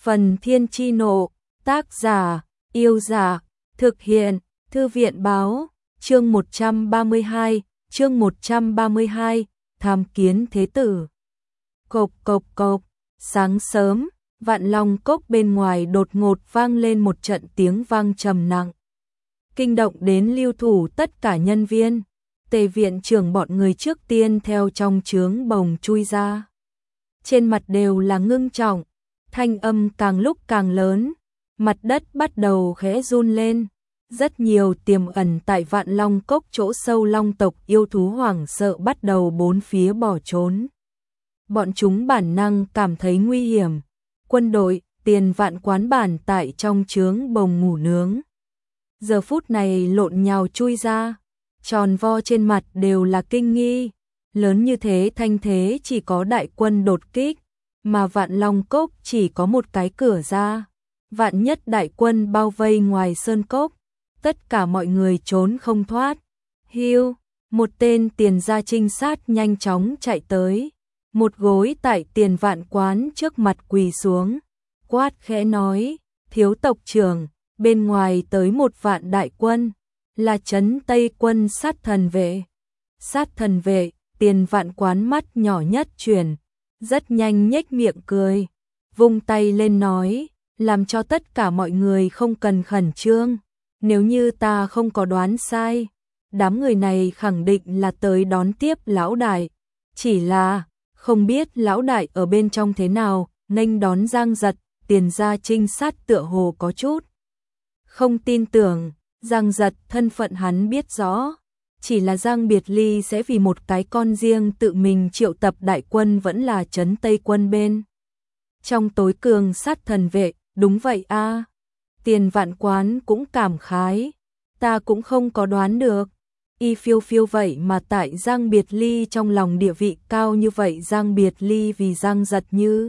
Phần Thiên Chi Nộ, tác giả, Yêu Giả, thực hiện, Thư viện Báo, chương 132, Tham Kiến Thế Tử. Cộc cộc cộc, sáng sớm, Vạn Long Cốc bên ngoài đột ngột vang lên một trận tiếng vang trầm nặng. Kinh động đến lưu thủ tất cả nhân viên, Tề viện trưởng bọn người trước tiên theo trong trướng bồng chui ra. Trên mặt đều là ngưng trọng, thanh âm càng lúc càng lớn, mặt đất bắt đầu khẽ run lên. Rất nhiều tiềm ẩn tại Vạn Long Cốc chỗ sâu long tộc yêu thú hoảng sợ bắt đầu bốn phía bỏ trốn. Bọn chúng bản năng cảm thấy nguy hiểm. Quân đội, Tiền Vạn quán bản tại trong trướng bồng ngủ nướng. Giờ phút này lộn nhào chui ra, tròn vo trên mặt đều là kinh nghi. Lớn như thế thanh thế chỉ có đại quân đột kích, mà Vạn Long Cốc chỉ có một cái cửa ra. Vạn nhất đại quân bao vây ngoài sơn cốc, tất cả mọi người trốn không thoát. Hiu, một tên tiền gia trinh sát nhanh chóng chạy tới, một gối tại Tiền Vạn quán trước mặt quỳ xuống, quát khẽ nói: "Thiếu tộc trưởng, bên ngoài tới một vạn đại quân, là trấn Tây quân sát thần vệ." Sát thần vệ, Tiền Vạn quán mắt nhỏ nhất chuyển, rất nhanh nhếch miệng cười, vung tay lên nói: "Làm cho tất cả mọi người không cần khẩn trương, nếu như ta không có đoán sai, đám người này khẳng định là tới đón tiếp lão đại, chỉ là không biết lão đại ở bên trong thế nào." Nghênh đón Giang Giật, Tiền gia trinh sát tựa hồ có chút không tin tưởng. Giang Giật thân phận hắn biết rõ, chỉ là Giang Biệt Ly sẽ vì một cái con riêng tự mình triệu tập đại quân vẫn là trấn Tây quân bên trong tối cường sát thần vệ. Đúng vậy a. Tiền Vạn quán cũng cảm khái, ta cũng không có đoán được. Y phiêu phiêu vậy mà tại Giang Biệt Ly trong lòng địa vị cao như vậy. Giang Biệt Ly vì Giang Giật như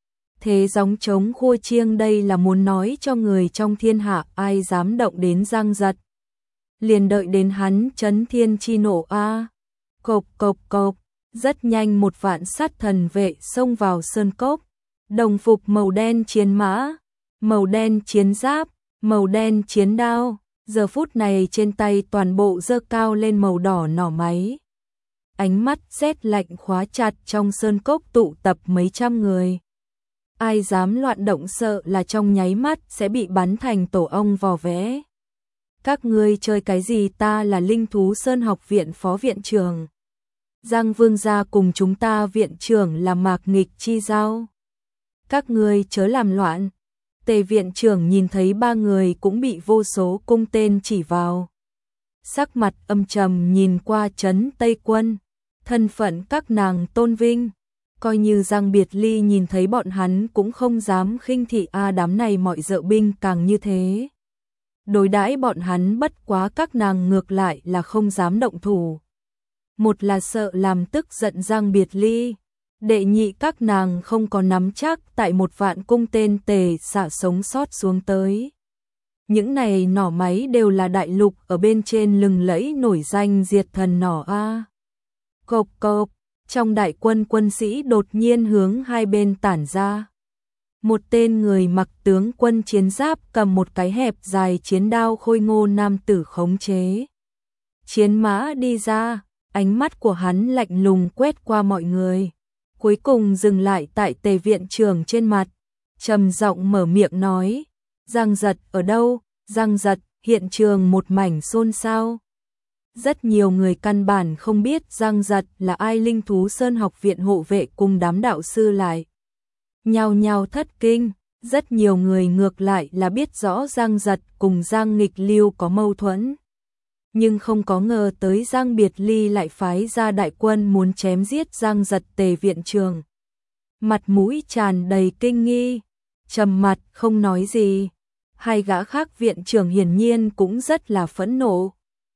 thế gióng trống khua chiêng, đây là muốn nói cho người trong thiên hạ ai dám động đến Giang Giật. Liền đợi đến hắn trấn thiên chi nộ a. Cộc cộc cộc, rất nhanh một vạn sát thần vệ xông vào sơn cốc, đồng phục màu đen chiến mã, màu đen chiến giáp, màu đen chiến đao, giờ phút này trên tay toàn bộ giơ cao lên màu đỏ nỏ máy. Ánh mắt rét lạnh khóa chặt trong sơn cốc tụ tập mấy trăm người. Ai dám loạn động sợ là trong nháy mắt sẽ bị bắn thành tổ ong vò vẽ. Các ngươi chơi cái gì? Ta là Linh Thú Sơn học viện phó viện trưởng. Giang Vương gia cùng chúng ta viện trưởng là Mạc Nghịch chi giao. Các ngươi chớ làm loạn. Tề viện trưởng nhìn thấy ba người cũng bị vô số cung tên chỉ vào, sắc mặt âm trầm nhìn qua trấn Tây quân, thân phận các nàng tôn vinh, coi như Giang Biệt Ly nhìn thấy bọn hắn cũng không dám khinh thị a. Đám này mọi dợ binh càng như thế, đối đãi bọn hắn, bất quá các nàng ngược lại là không dám động thủ. Một là sợ làm tức giận Giang Biệt Ly, đệ nhị các nàng không có nắm chắc tại một vạn cung tên tề xạ sống sót xuống tới. Những này nỏ máy đều là đại lục ở bên trên lừng lẫy nổi danh diệt thần nỏ a. Cộc cộc, trong đại quân quân sĩ đột nhiên hướng hai bên tản ra. Một tên người mặc tướng quân chiến giáp cầm một cái hẹp dài chiến đao khôi ngô nam tử khống chế chiến mã đi ra, ánh mắt của hắn lạnh lùng quét qua mọi người, cuối cùng dừng lại tại Tề viện trưởng trên mặt, trầm giọng mở miệng nói: "Giang Giật ở đâu?" Giang Giật, hiện trường một mảnh xôn xao. Rất nhiều người căn bản không biết Giang Giật là ai. Linh Thú Sơn học viện hộ vệ cùng đám đạo sư lại nhao nhao thất kinh. Rất nhiều người ngược lại là biết rõ Giang Giật cùng Giang Nghịch Lưu có mâu thuẫn, nhưng không có ngờ tới Giang Biệt Ly lại phái ra đại quân muốn chém giết Giang Giật. Tề viện trưởng mặt mũi tràn đầy kinh nghi, trầm mặt không nói gì. Hai gã khác viện trưởng hiển nhiên cũng rất là phẫn nộ,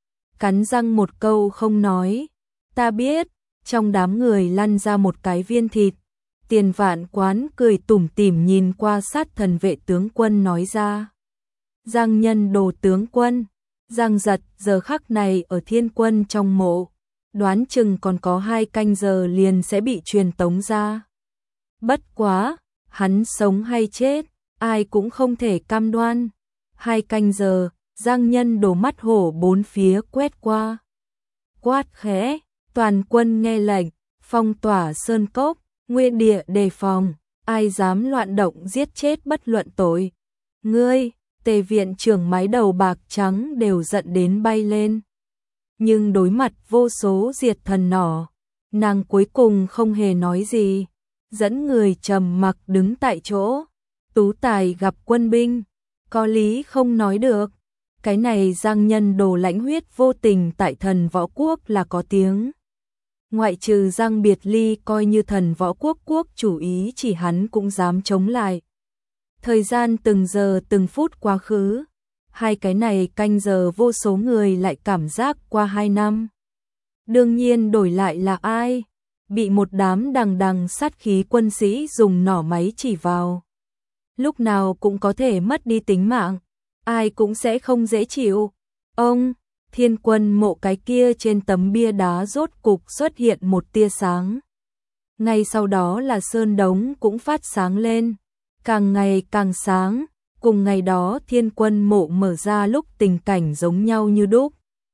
cắn răng một câu không nói. Ta biết. Trong đám người lăn ra một cái viên thịt. Tiền Vạn quán cười tủm tỉm nhìn qua sát thần vệ tướng quân nói ra: "Giang nhân đồ tướng quân, Giang Giật giờ khắc này ở thiên quân trong mộ, đoán chừng còn có 2 canh giờ liền sẽ bị truyền tống ra. Bất quá, hắn sống hay chết, ai cũng không thể cam đoan. 2 canh giờ, Giang Nhân Đồ mắt hổ bốn phía quét qua. Quát khẽ, toàn quân nghe lệnh, phong tỏa sơn cốc, nguyên địa đề phòng, ai dám loạn động giết chết bất luận tội. Ngươi, Tề viện trưởng mái đầu bạc trắng đều giận đến bay lên. Nhưng đối mặt vô số diệt thần nỏ, nàng cuối cùng không hề nói gì, dẫn người trầm mặc đứng tại chỗ. Tú tài gặp quân binh, có lý không nói được. Cái này Giang Nhân Đồ lãnh huyết vô tình tại thần võ quốc là có tiếng. Ngoại trừ Giang Biệt Ly coi như thần võ quốc quốc chủ ý chỉ hắn cũng dám chống lại. Thời gian từng giờ từng phút quá khứ, 2 cái này canh giờ vô số người lại cảm giác qua 2 năm. Đương nhiên đổi lại là ai? Bị một đám đằng đằng sát khí quân sĩ dùng nỏ máy chỉ vào. Lúc nào cũng có thể mất đi tính mạng, ai cũng sẽ không dễ chịu. Ông, Thiên Quân Mộ cái kia trên tấm bia đá rốt cục xuất hiện một tia sáng. Ngay sau đó là sơn đống cũng phát sáng lên, càng ngày càng sáng, cùng ngày đó Thiên Quân Mộ mở ra lúc tình cảnh giống nhau như đúc.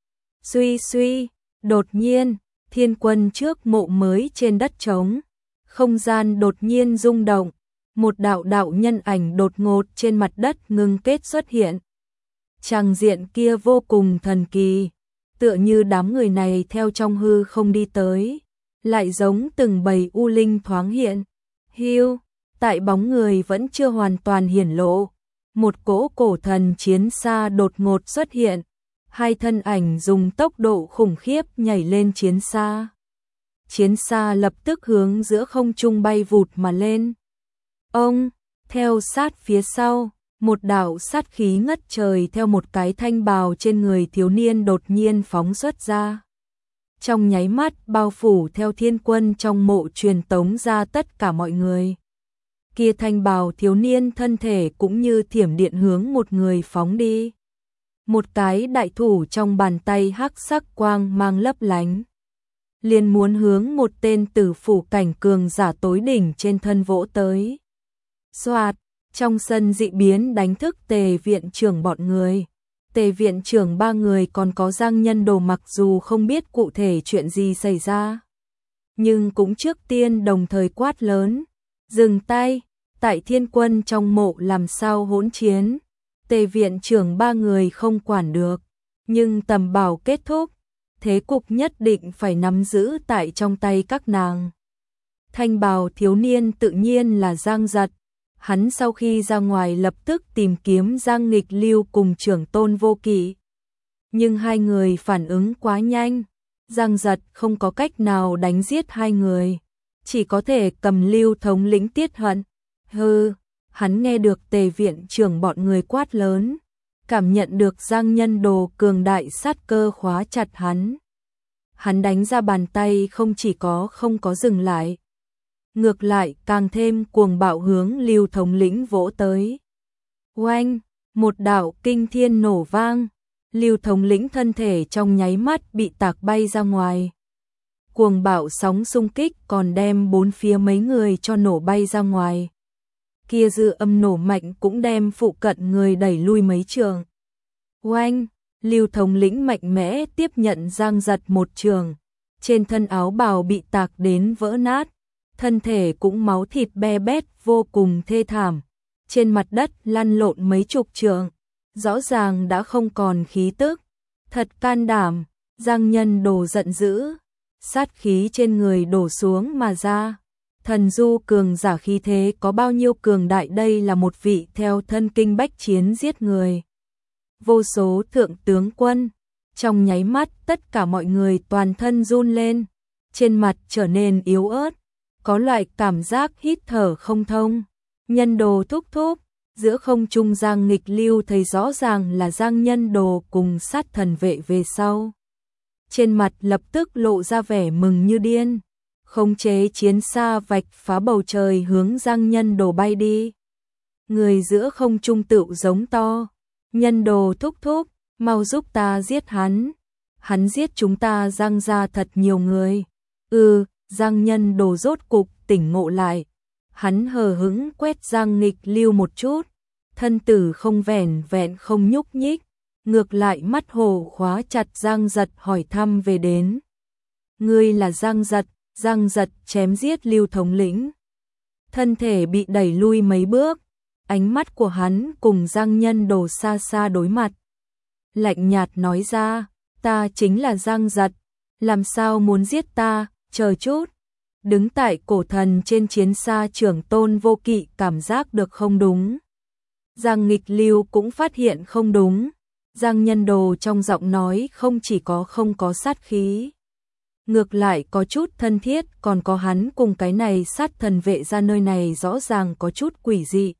Suy suy, đột nhiên, Thiên Quân trước mộ mới trên đất trống, không gian đột nhiên rung động, một đạo đạo nhân ảnh đột ngột trên mặt đất ngưng kết xuất hiện. Tràng diện kia vô cùng thần kỳ, tựa như đám người này theo trong hư không đi tới, lại giống từng bầy u linh thoáng hiện. Hưu, tại bóng người vẫn chưa hoàn toàn hiển lộ, một cỗ cổ thần chiến xa đột ngột xuất hiện, 2 thân ảnh dùng tốc độ khủng khiếp nhảy lên chiến xa. Chiến xa lập tức hướng giữa không trung bay vụt mà lên. Ông, theo sát phía sau, một đạo sát khí ngất trời theo một cái thanh bào trên người thiếu niên đột nhiên phóng xuất ra. Trong nháy mắt bao phủ theo Thiên Quân trong mộ truyền tống ra tất cả mọi người. Kia thanh bào thiếu niên thân thể cũng như thiểm điện hướng một người phóng đi. Một cái đại thủ trong bàn tay hắc sắc quang mang lấp lánh, liền muốn hướng một tên tử phủ cảnh cường giả tối đỉnh trên thân vỗ tới. Soạt, trong sân dị biến đánh thức Tề viện trưởng bọn người. Tề viện trưởng 3 người còn có Giang Nhân Đồ mặc dù không biết cụ thể chuyện gì xảy ra, nhưng cũng trước tiên đồng thời quát lớn, dừng tay, tại Thiên Quân trong mộ làm sao hỗn chiến. Tề viện trưởng 3 người không quản được, nhưng tầm bảo kết thúc, thế cục nhất định phải nắm giữ tại trong tay các nàng. Thanh bào thiếu niên tự nhiên là Giang Giật. Hắn sau khi ra ngoài lập tức tìm kiếm Giang Nghịch Lưu cùng trưởng tôn Vô Kỵ. Nhưng 2 người phản ứng quá nhanh, Giang Giật không có cách nào đánh giết 2 người, chỉ có thể cầm Lưu thống lĩnh Tiết Hận. Hừ, hắn nghe được Tề viện trưởng bọn người quát lớn, cảm nhận được Giang Nhân Đồ cường đại sát cơ khóa chặt hắn. Hắn đánh ra bàn tay không chỉ có không có dừng lại, ngược lại càng thêm cuồng bạo hướng Lưu thống lĩnh vỗ tới. Oanh, một đạo kinh thiên nổ vang, Lưu thống lĩnh thân thể trong nháy mắt bị tạc bay ra ngoài. Cuồng bạo sóng xung kích còn đem 4 phía mấy người cho nổ bay ra ngoài. Kia dư âm nổ mạnh cũng đem phụ cận người đẩy lui mấy trường. Oanh, Lưu thống lĩnh mạnh mẽ tiếp nhận Giang Giật một trường, trên thân áo bào bị tạc đến vỡ nát, thân thể cũng máu thịt be bét vô cùng thê thảm, trên mặt đất lăn lộn mấy chục trượng, rõ ràng đã không còn khí tức. Thật can đảm, Giang Nhân Đồ giận dữ, sát khí trên người đổ xuống mà ra. Thần du cường giả khí thế có bao nhiêu cường đại, đây là một vị theo thân kinh bách chiến giết người. Vô số thượng tướng quân, trong nháy mắt tất cả mọi người toàn thân run lên, trên mặt trở nên yếu ớt, có loại cảm giác hít thở không thông. Nhân Đồ thúc thúc, giữa không trung Giang Nghịch Lưu thấy rõ ràng là Giang Nhân Đồ cùng sát thần vệ về sau. Trên mặt lập tức lộ ra vẻ mừng như điên, khống chế chiến xa vạch phá bầu trời hướng Giang Nhân Đồ bay đi. Người giữa không trung tựu giống to, Nhân Đồ thúc thúc, mau giúp ta giết hắn. Hắn giết chúng ta Giang gia thật nhiều người. Giang Nhân Đồ rốt cục tỉnh ngộ lại. Hắn hờ hững quét Giang Nghịch Lưu một chút, thân tử không vẻn vẹn không nhúc nhích, ngược lại mắt hồ khóa chặt Giang Giật hỏi thăm về đến. Ngươi là Giang Giật chém giết Lưu thống lĩnh. Thân thể bị đẩy lui mấy bước, ánh mắt của hắn cùng Giang Nhân Đồ xa xa đối mặt. Lạnh nhạt nói ra, ta chính là Giang Giật, làm sao muốn giết ta, chờ chút. Đứng tại cổ thần trên chiến xa trưởng Tôn Vô Kỵ cảm giác được không đúng. Giang Nghịch Lưu cũng phát hiện không đúng. Giang Nhân Đồ trong giọng nói không chỉ có không có sát khí, ngược lại có chút thân thiết, còn có hắn cùng cái này sát thần vệ ra nơi này rõ ràng có chút quỷ dị.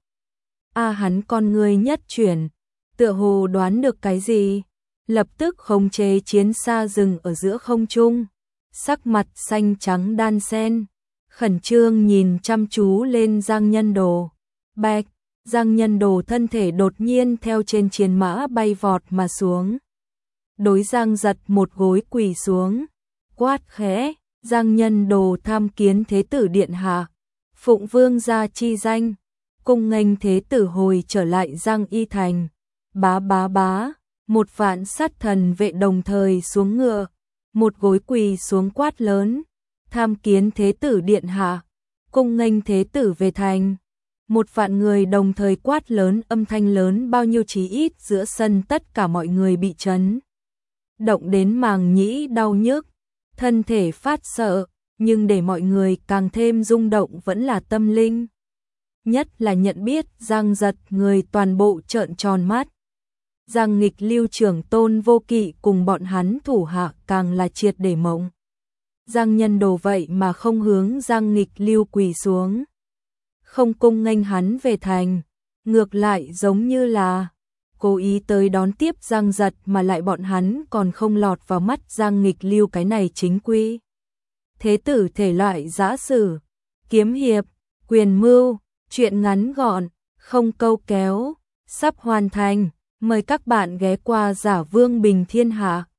Hắn con ngươi nhất chuyển, tựa hồ đoán được cái gì, lập tức khống chế chiến xa dừng ở giữa không trung, sắc mặt xanh trắng đan xen, khẩn trương nhìn chăm chú lên Giang Nhân Đồ. Bạch, Giang Nhân Đồ thân thể đột nhiên theo trên chiến mã bay vọt mà xuống. Đối Giang Giật một gối quỳ xuống, quát khẽ, Giang Nhân Đồ tham kiến Thế tử điện hạ, phụng vương gia chi danh, cung nghênh Thế tử hồi trở lại Giang Y thành. Bá bá bá, một vạn sát thần vệ đồng thời xuống ngựa, một gối quỳ xuống quát lớn, tham kiến Thế tử điện hạ, cung nghênh Thế tử về thành. Một vạn người đồng thời quát lớn, âm thanh lớn bao nhiêu chí ít giữa sân tất cả mọi người bị chấn động đến màng nhĩ đau nhức, thân thể phát sợ, nhưng để mọi người càng thêm rung động vẫn là tâm linh. Nhất là nhận biết Giang Giật, người toàn bộ trợn tròn mắt. Giang Nghịch Lưu trưởng Tôn Vô Kỵ cùng bọn hắn thủ hạ càng là triệt để mộng. Giang Nhân Đồ vậy mà không hướng Giang Nghịch Lưu quỳ xuống, không cung nghênh hắn về thành, ngược lại giống như là cố ý tới đón tiếp Giang Giật, mà lại bọn hắn còn không lọt vào mắt Giang Nghịch Lưu cái này chính quy thế tử thể loại giã sử, kiếm hiệp, quyền mưu, chuyện ngắn gọn, không câu kéo, sắp hoàn thành. Mời các bạn ghé qua Giả Vương Bình Thiên Hạ.